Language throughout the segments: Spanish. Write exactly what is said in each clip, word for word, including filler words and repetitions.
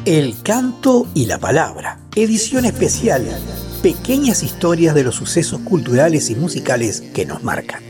El canto y la palabra, edición especial, pequeñas historias de los sucesos culturales y musicales que nos marcan.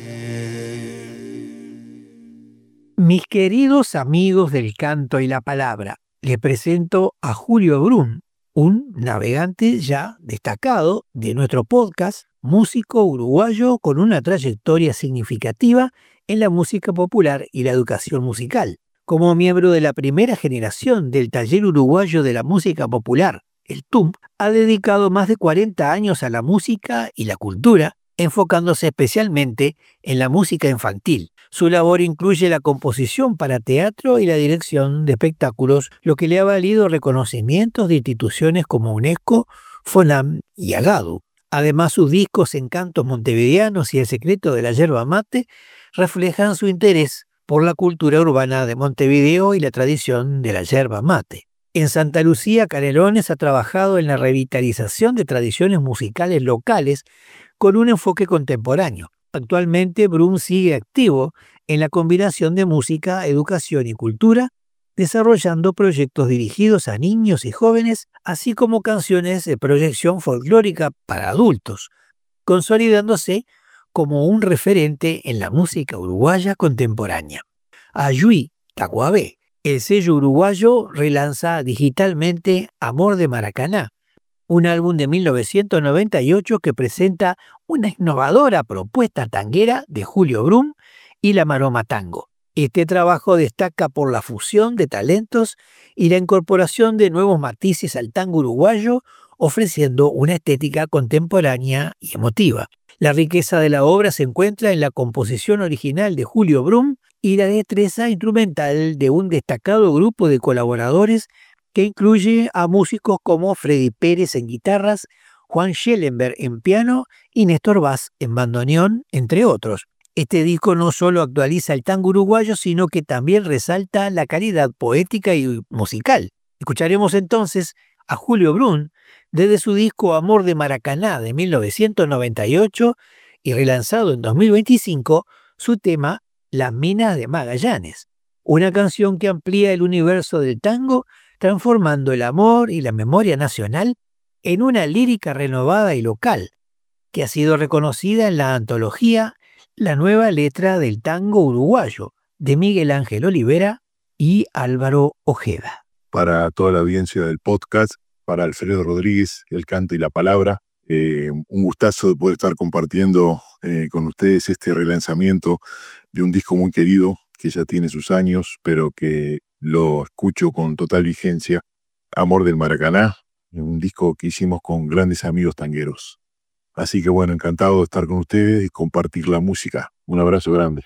Mis queridos amigos del canto y la palabra, les presento a Julio Brum, un navegante ya destacado de nuestro podcast, músico uruguayo con una trayectoria significativa en la música popular y la educación musical. Como miembro de la primera generación del Taller Uruguayo de la Música Popular, el T U M, ha dedicado más de cuarenta años a la música y la cultura, enfocándose especialmente en la música infantil. Su labor incluye la composición para teatro y la dirección de espectáculos, lo que le ha valido reconocimientos de instituciones como UNESCO, FONAM y AGADU. Además, sus discos Encantos Montevideanos y El Secreto de la Yerba Mate reflejan su interés por la cultura urbana de Montevideo y la tradición de la yerba mate. En Santa Lucía, Canelones ha trabajado en la revitalización de tradiciones musicales locales con un enfoque contemporáneo. Actualmente, Brum sigue activo en la combinación de música, educación y cultura, desarrollando proyectos dirigidos a niños y jóvenes, así como canciones de proyección folclórica para adultos, consolidándose como un referente en la música uruguaya contemporánea. Ayuí Tacuabé, el sello uruguayo, relanza digitalmente Amor de Maracaná, un álbum de mil novecientos noventa y ocho que presenta una innovadora propuesta tanguera de Julio Brum y la Maroma Tango. Este trabajo destaca por la fusión de talentos y la incorporación de nuevos matices al tango uruguayo, ofreciendo una estética contemporánea y emotiva. La riqueza de la obra se encuentra en la composición original de Julio Brum y la destreza instrumental de un destacado grupo de colaboradores que incluye a músicos como Freddy Pérez en guitarras, Juan Schellenberg en piano y Néstor Vaz en bandoneón, entre otros. Este disco no solo actualiza el tango uruguayo, sino que también resalta la calidad poética y musical. Escucharemos entonces a Julio Brum desde su disco Amor de Maracaná de mil novecientos noventa y ocho y relanzado en dos mil veinticinco, su tema Las Minas de Magallanes, una canción que amplía el universo del tango, transformando el amor y la memoria nacional en una lírica renovada y local, que ha sido reconocida en la antología La Nueva Letra del Tango Uruguayo, de Miguel Ángel Olivera y Álvaro Ojeda. Para toda la audiencia del podcast, para Alfredo Rodríguez, El Canto y la Palabra, eh, un gustazo de poder estar compartiendo eh, con ustedes este relanzamiento de un disco muy querido que ya tiene sus años, pero que lo escucho con total vigencia. Amor del Maracaná, un disco que hicimos con grandes amigos tangueros. Así que bueno, encantado de estar con ustedes y compartir la música. Un abrazo grande.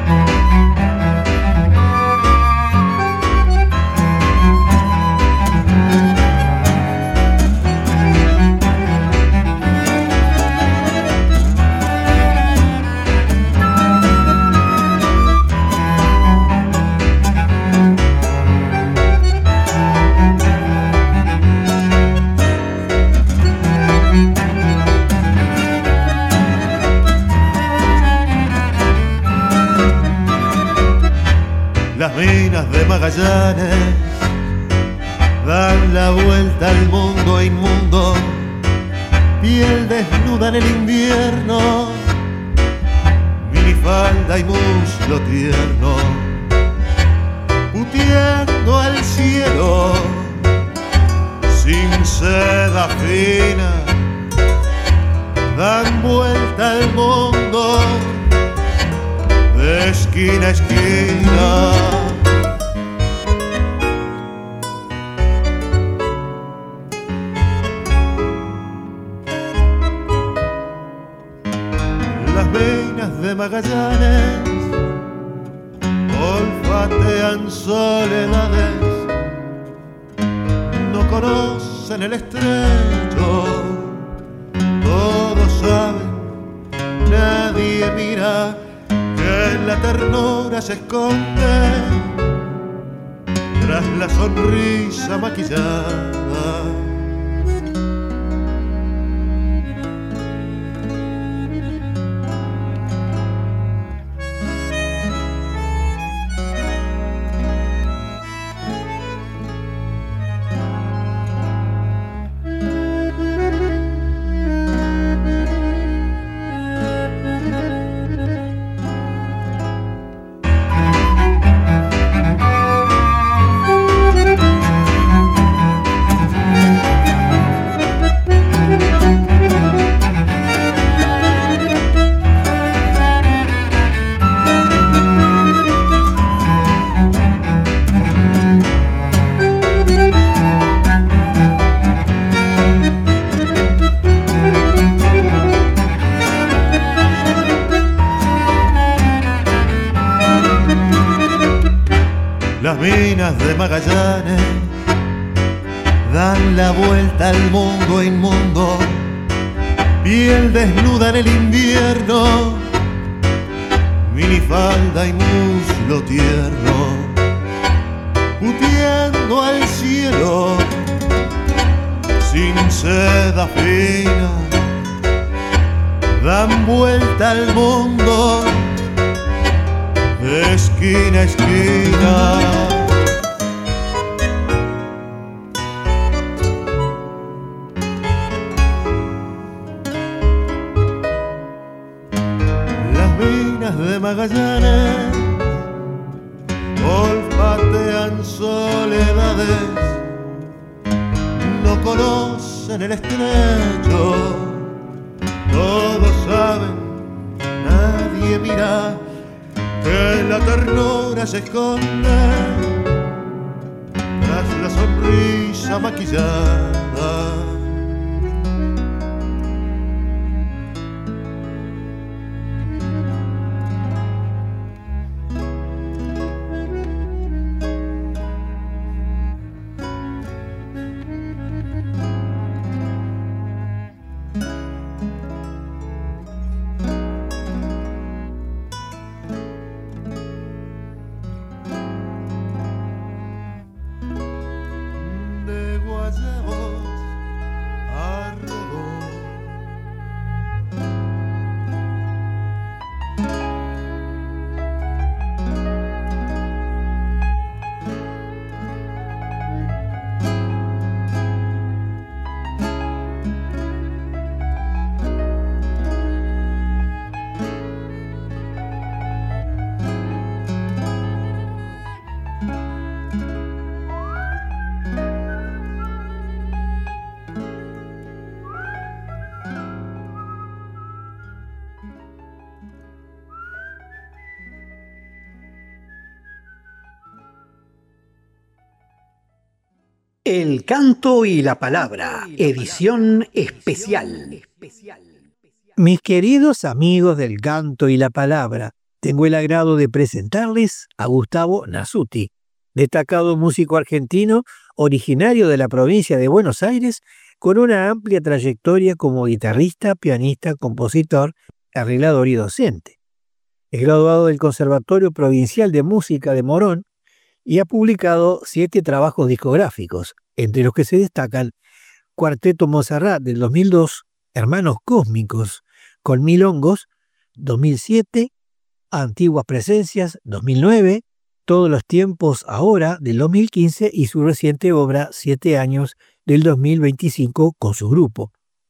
Las minas de Magallanes dan la vuelta al mundo inmundo, piel desnuda en el invierno, minifalda y muslo tierno, puteando al cielo sin seda fina, dan vuelta al mundo de esquina a esquina. Las minas de Magallanes olfatean soledades, no conocen el estrecho, todos saben, nadie mira que en la ternura se esconde tras la sonrisa maquillada. Las minas de Magallanes dan la vuelta al mundo inmundo, piel desnuda en el invierno, minifalda y muslo tierno, puteando al cielo sin seda fina, dan vuelta al mundo de esquina a esquina. Las minas de Magallanes olfatean soledades, no conocen el estrecho, todos saben, nadie mira, que la ternura se esconde tras la sonrisa maquillada. El canto y la palabra, edición especial. Mis queridos amigos del canto y la palabra, tengo el agrado de presentarles a Gustavo Nasuti, destacado músico argentino originario de la provincia de Buenos Aires, con una amplia trayectoria como guitarrista, pianista, compositor, arreglador y docente. Es graduado del Conservatorio Provincial de Música de Morón y ha publicado siete trabajos discográficos, entre los que se destacan Cuarteto Montserrat del dos mil dos, Hermanos Cósmicos con Milongos dos mil siete, Antiguas Presencias dos mil nueve, Todos los Tiempos Ahora del dos mil quince y su reciente obra Siete Años del dos mil veinticinco con su grupo.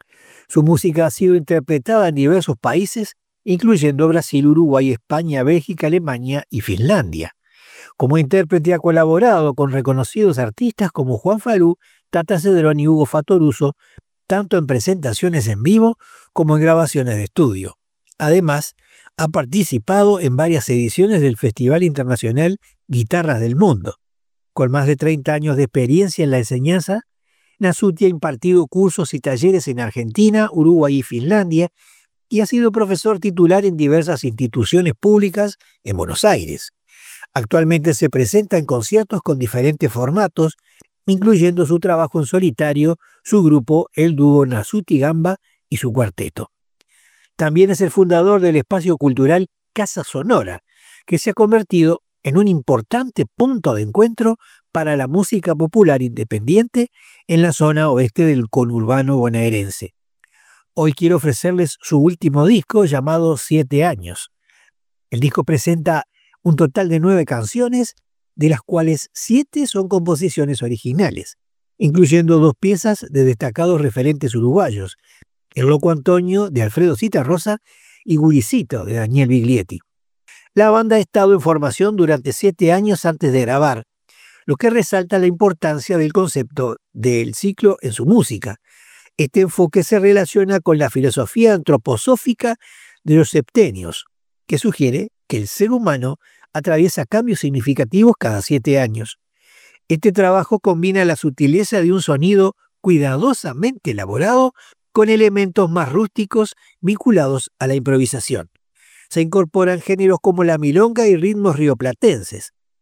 Su música ha sido interpretada en diversos países, incluyendo Brasil, Uruguay, España, Bélgica, Alemania y Finlandia. Como intérprete ha colaborado con reconocidos artistas como Juan Falú, Tata Cedrón y Hugo Fatoruso, tanto en presentaciones en vivo como en grabaciones de estudio. Además, ha participado en varias ediciones del Festival Internacional Guitarras del Mundo. Con más de treinta años de experiencia en la enseñanza, Nasuti ha impartido cursos y talleres en Argentina, Uruguay y Finlandia y ha sido profesor titular en diversas instituciones públicas en Buenos Aires. Actualmente se presenta en conciertos con diferentes formatos, incluyendo su trabajo en solitario, su grupo, el dúo Nasuti Gamba y su cuarteto. También es el fundador del espacio cultural Casa Sonora, que se ha convertido en un importante punto de encuentro para la música popular independiente en la zona oeste del conurbano bonaerense. Hoy quiero ofrecerles su último disco llamado Siete Años. El disco presenta un total de nueve canciones, de las cuales siete son composiciones originales, incluyendo dos piezas de destacados referentes uruguayos, El Loco Antonio de Alfredo Citarrosa y Guricito de Daniel Biglietti. La banda ha estado en formación durante siete años antes de grabar, lo que resalta la importancia del concepto del ciclo en su música. Este enfoque se relaciona con la filosofía antroposófica de los septenios, que sugiere que el ser humano atraviesa cambios significativos cada siete años. Este trabajo combina la sutileza de un sonido cuidadosamente elaborado con elementos más rústicos vinculados a la improvisación. Se incorporan géneros como la milonga y ritmos rioplatenses.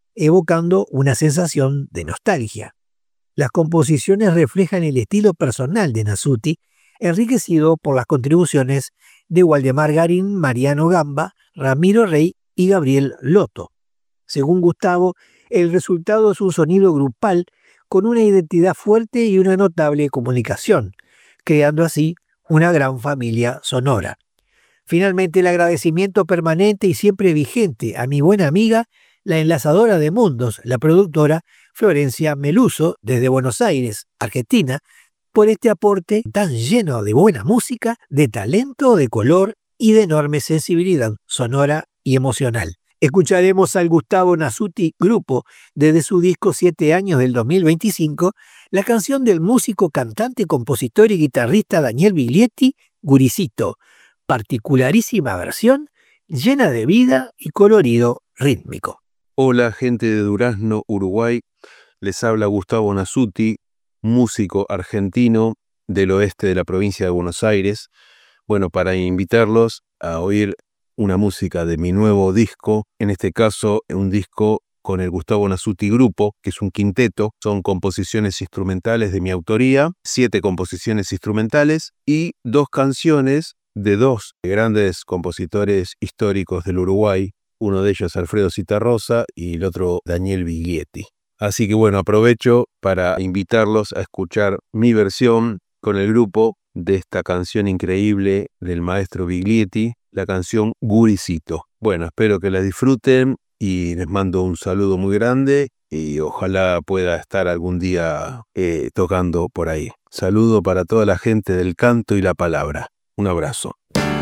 evocando una sensación de nostalgia. Las composiciones reflejan el estilo personal de Nasuti, enriquecido por las contribuciones de Waldemar Garín, Mariano Gamba, Ramiro Rey y Gabriel Lotto. Según Gustavo, el resultado es un sonido grupal con una identidad fuerte y una notable comunicación, creando así una gran familia sonora. Finalmente, el agradecimiento permanente y siempre vigente a mi buena amiga, la enlazadora de mundos, la productora Florencia Meluso, desde Buenos Aires, Argentina, por este aporte tan lleno de buena música, de talento, de color y de enorme sensibilidad sonora y emocional. Escucharemos al Gustavo Nasuti Grupo desde su disco Siete años del dos mil veinticinco, la canción del músico, cantante, compositor y guitarrista Daniel Biglietti, Guricito, particularísima versión llena de vida y colorido rítmico. Hola gente de Durazno, Uruguay, les habla Gustavo Nasuti, músico argentino del oeste de la provincia de Buenos Aires. Bueno, para invitarlos a oír una música de mi nuevo disco, en este caso un disco con el Gustavo Nasuti Grupo, que es un quinteto, son composiciones instrumentales de mi autoría, siete composiciones instrumentales y dos canciones de dos grandes compositores históricos del Uruguay, uno de ellos Alfredo Citarrosa y el otro Daniel Biglietti. Así que bueno, aprovecho para invitarlos a escuchar mi versión con el grupo de esta canción increíble del maestro Biglietti, la canción Guricito. Bueno, espero que la disfruten y les mando un saludo muy grande y ojalá pueda estar algún día eh, tocando por ahí. Saludo para toda la gente del canto y la palabra. Un abrazo.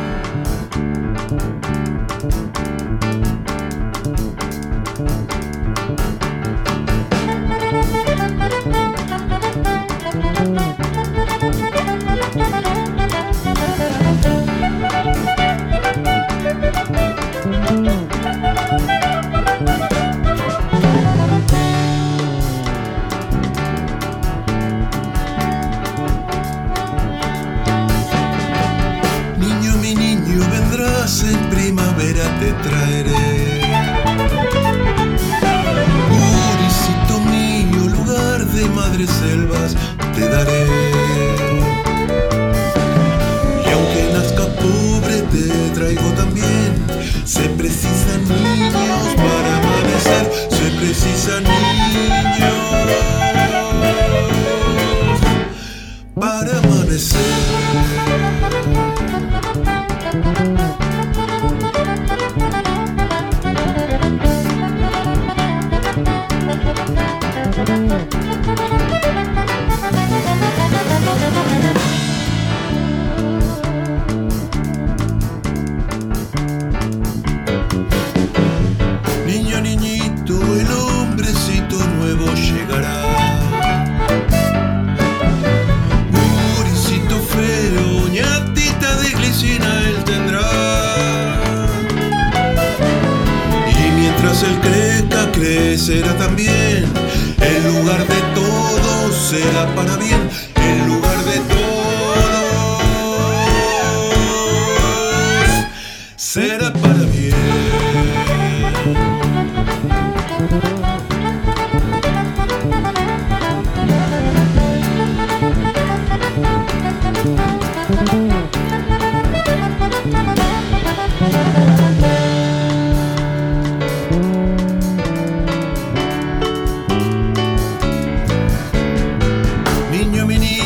En primavera te traeré, Guricito mío, lugar de madres selvas te daré. Y aunque nazca pobre te traigo también, se precisan niños para amanecer, se precisan niños para amanecer. Niño, niñito, el hombrecito nuevo llegará. Guricito feo, ñatita de glicina él tendrá. Y mientras él crezca, crecerá también. El lugar de todos será para bien. El lugar de todos será para bien. Niño, mi niño,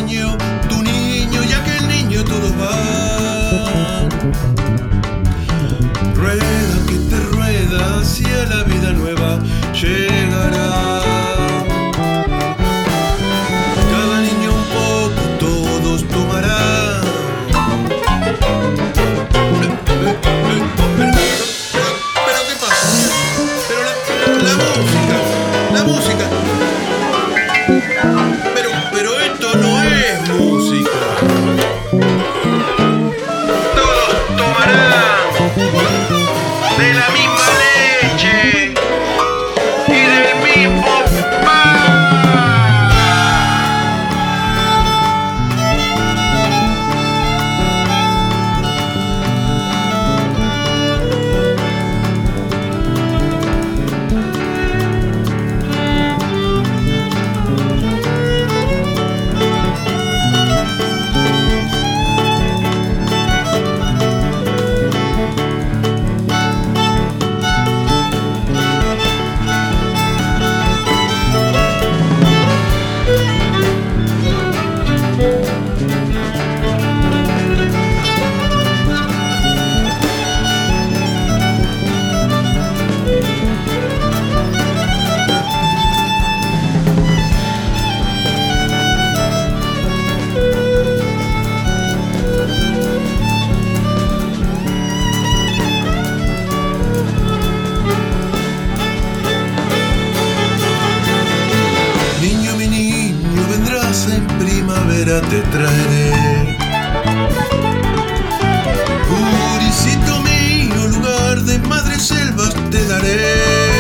vida te traeré. Guricito mío, lugar de madres selvas te daré.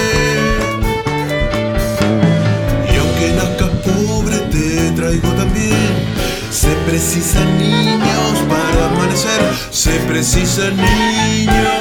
Y aunque nazcas pobre te traigo también. Se precisan niños para amanecer, se precisan niños.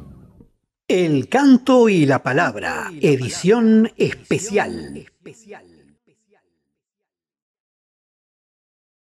El canto y la palabra, edición especial.